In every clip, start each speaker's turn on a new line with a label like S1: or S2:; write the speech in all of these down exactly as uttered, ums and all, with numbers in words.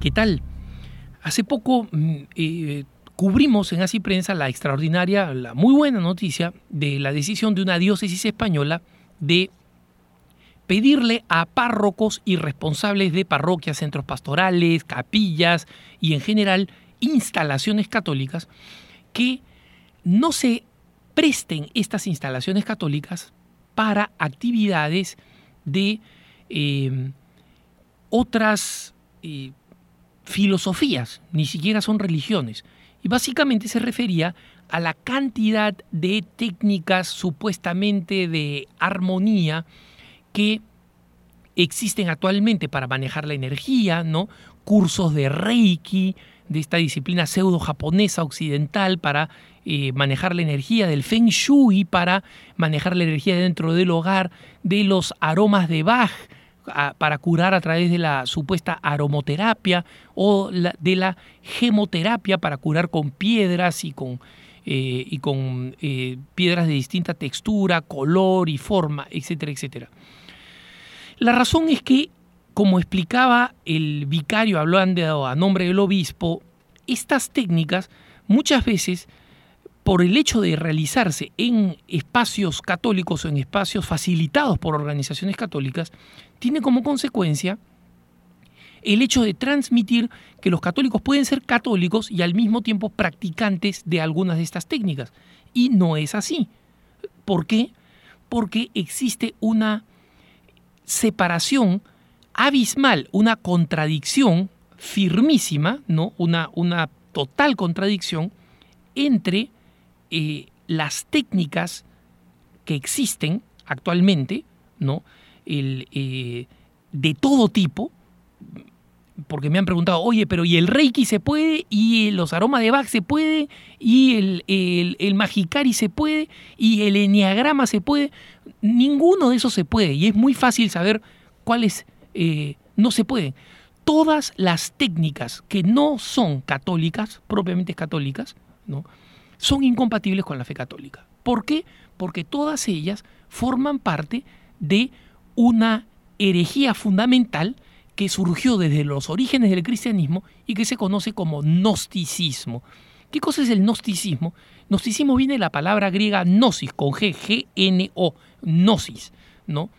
S1: ¿Qué tal? Hace poco eh, cubrimos en Así Prensa la extraordinaria, la muy buena noticia de la decisión de una diócesis española de pedirle a párrocos y responsables de parroquias, centros pastorales, capillas y en general instalaciones católicas que no se presten estas instalaciones católicas para actividades de eh, otras eh, filosofías, ni siquiera son religiones. Y básicamente se refería a la cantidad de técnicas supuestamente de armonía que existen actualmente para manejar la energía, ¿no? Cursos de Reiki, de esta disciplina pseudo japonesa occidental para eh, manejar la energía, del Feng Shui para manejar la energía dentro del hogar, de los aromas de Bach a, para curar a través de la supuesta aromoterapia o la, de la gemoterapia para curar con piedras y con, eh, y con eh, piedras de distinta textura, color y forma, etcétera, etcétera. La razón es que, como explicaba el vicario hablando a nombre del obispo, estas técnicas muchas veces, por el hecho de realizarse en espacios católicos o en espacios facilitados por organizaciones católicas, tiene como consecuencia el hecho de transmitir que los católicos pueden ser católicos y al mismo tiempo practicantes de algunas de estas técnicas. Y no es así. ¿Por qué? Porque existe una separación abismal, una contradicción firmísima, ¿no? una, una total contradicción entre eh, las técnicas que existen actualmente, ¿no? El, eh, de todo tipo, porque me han preguntado, oye, pero ¿y el Reiki se puede? ¿Y los aromas de Bach se puede? ¿Y el, el, el Magicari se puede? ¿Y el Enneagrama se puede? Ninguno de esos se puede, y es muy fácil saber cuáles eh, no se pueden. Todas las técnicas que no son católicas, propiamente católicas, ¿no?, son incompatibles con la fe católica. ¿Por qué? Porque todas ellas forman parte de una herejía fundamental que surgió desde los orígenes del cristianismo y que se conoce como gnosticismo. ¿Qué cosa es el gnosticismo? Gnosticismo viene de la palabra griega gnosis, con G, G N O, gnosis, ¿no?,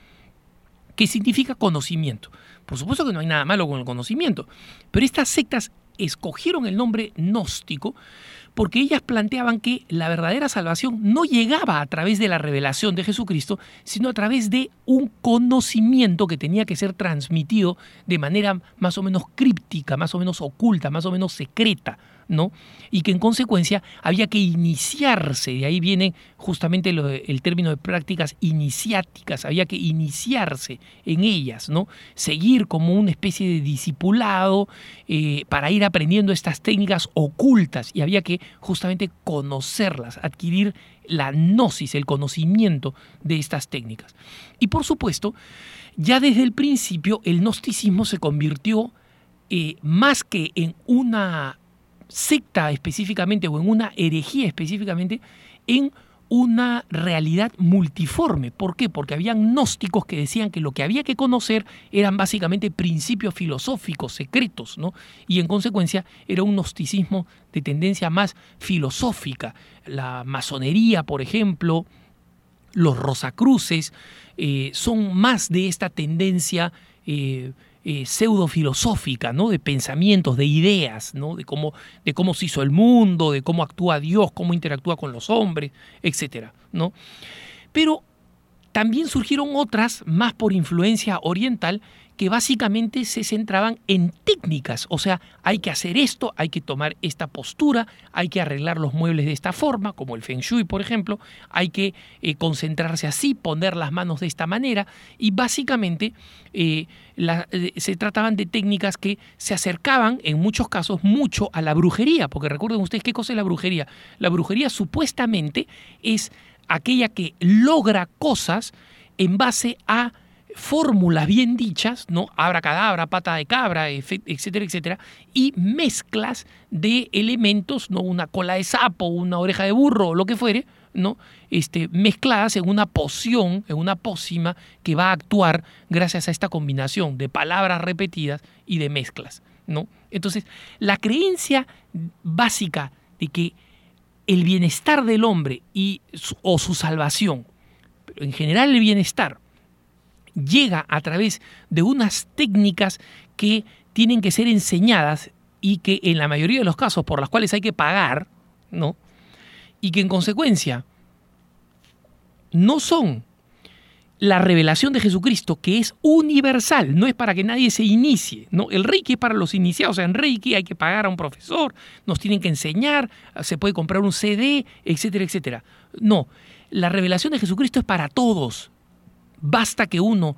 S1: que significa conocimiento. Por supuesto que no hay nada malo con el conocimiento, pero estas sectas escogieron el nombre gnóstico porque ellas planteaban que la verdadera salvación no llegaba a través de la revelación de Jesucristo, sino a través de un conocimiento que tenía que ser transmitido de manera más o menos críptica, más o menos oculta, más o menos secreta, ¿no? Y que en consecuencia había que iniciarse, de ahí viene justamente lo, el término de prácticas iniciáticas, había que iniciarse en ellas, ¿no? Seguir como una especie de discipulado eh, para ir aprendiendo estas técnicas ocultas, y había que justamente conocerlas, adquirir la gnosis, el conocimiento de estas técnicas. Y por supuesto, ya desde el principio el gnosticismo se convirtió eh, más que en una secta específicamente o en una herejía específicamente, en una realidad multiforme. ¿Por qué? Porque habían gnósticos que decían que lo que había que conocer eran básicamente principios filosóficos secretos, ¿no? Y en consecuencia era un gnosticismo de tendencia más filosófica. La masonería, por ejemplo, los rosacruces, eh, son más de esta tendencia eh, Eh, pseudo-filosófica, ¿no?, de pensamientos, de ideas, ¿no?, de cómo, de cómo se hizo el mundo, de cómo actúa Dios, cómo interactúa con los hombres, etcétera, ¿no? Pero también surgieron otras, más por influencia oriental, que básicamente se centraban en técnicas. O sea, hay que hacer esto, hay que tomar esta postura, hay que arreglar los muebles de esta forma, como el Feng Shui, por ejemplo, hay que eh, concentrarse así, poner las manos de esta manera, y básicamente eh, la, eh, se trataban de técnicas que se acercaban, en muchos casos, mucho a la brujería, porque recuerden ustedes qué cosa es la brujería. La brujería supuestamente es aquella que logra cosas en base a fórmulas bien dichas, ¿no?, abracadabra, pata de cabra, etcétera, etcétera, y mezclas de elementos, ¿no?, una cola de sapo, una oreja de burro, o lo que fuere, ¿no?, este, mezcladas en una poción, en una pócima que va a actuar gracias a esta combinación de palabras repetidas y de mezclas, ¿no? Entonces, la creencia básica de que el bienestar del hombre y su, o su salvación, pero en general el bienestar, llega a través de unas técnicas que tienen que ser enseñadas y que en la mayoría de los casos por las cuales hay que pagar, ¿no? Y que en consecuencia no son la revelación de Jesucristo, que es universal, no es para que nadie se inicie, ¿no? El Reiki es para los iniciados, o sea, en Reiki hay que pagar a un profesor, nos tienen que enseñar, se puede comprar un C D, etcétera, etcétera. No, la revelación de Jesucristo es para todos. Basta que uno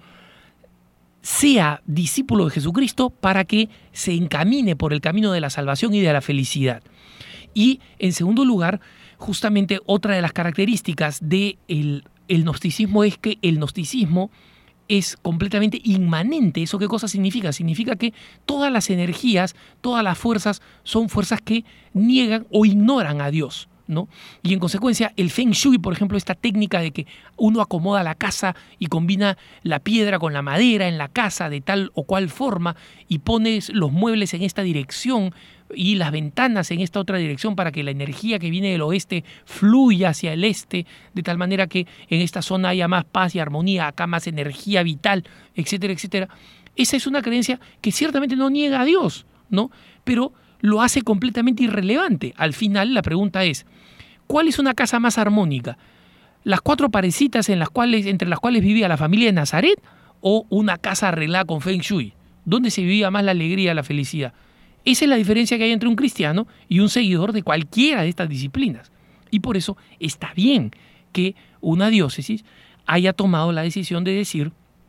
S1: sea discípulo de Jesucristo para que se encamine por el camino de la salvación y de la felicidad. Y, en segundo lugar, justamente otra de las características del el gnosticismo es que el gnosticismo es completamente inmanente. ¿Eso qué cosa significa? Significa que todas las energías, todas las fuerzas son fuerzas que niegan o ignoran a Dios, ¿no? Y en consecuencia el Feng Shui, por ejemplo, esta técnica de que uno acomoda la casa y combina la piedra con la madera en la casa de tal o cual forma y pones los muebles en esta dirección y las ventanas en esta otra dirección para que la energía que viene del oeste fluya hacia el este, de tal manera que en esta zona haya más paz y armonía, acá más energía vital, etcétera, etcétera. Esa es una creencia que ciertamente no niega a Dios, ¿no? Pero lo hace completamente irrelevante. Al final la pregunta es, ¿cuál es una casa más armónica? ¿Las cuatro parecitas en las cuales, entre las cuales vivía la familia de Nazaret o una casa arreglada con Feng Shui? ¿Dónde se vivía más la alegría, la felicidad? Esa es la diferencia que hay entre un cristiano y un seguidor de cualquiera de estas disciplinas. Y por eso está bien que una diócesis haya tomado la decisión de decir: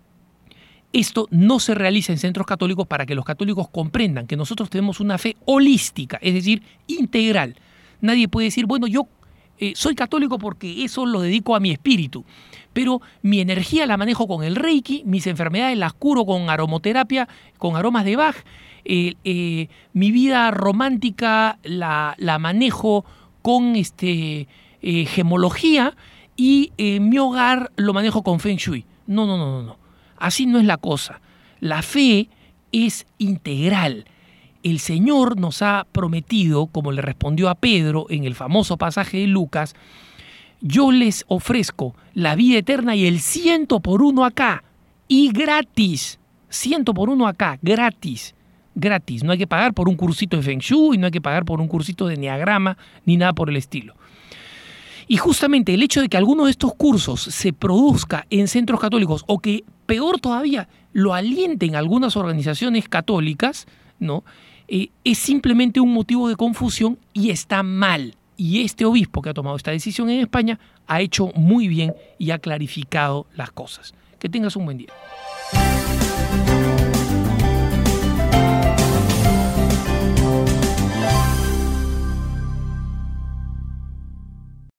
S1: esto no se realiza en centros católicos para que los católicos comprendan que nosotros tenemos una fe holística, es decir, integral. Nadie puede decir, bueno, yo eh, soy católico porque eso lo dedico a mi espíritu, pero mi energía la manejo con el Reiki, mis enfermedades las curo con aromoterapia, con aromas de Bach, eh, eh, mi vida romántica la, la manejo con este, eh, gemología y eh, mi hogar lo manejo con Feng Shui. No, no, no, no, no. Así no es la cosa. La fe es integral. El Señor nos ha prometido, como le respondió a Pedro en el famoso pasaje de Lucas, yo les ofrezco la vida eterna y el ciento por uno acá, y gratis. Ciento por uno acá, gratis. Gratis. No hay que pagar por un cursito de Feng Shui, no hay que pagar por un cursito de Enneagrama, ni nada por el estilo. Y justamente el hecho de que alguno de estos cursos se produzca en centros católicos o que, peor todavía, lo alienten algunas organizaciones católicas, ¿no? Eh, es simplemente un motivo de confusión y está mal. Y este obispo que ha tomado esta decisión en España ha hecho muy bien y ha clarificado las cosas. Que tengas un buen día.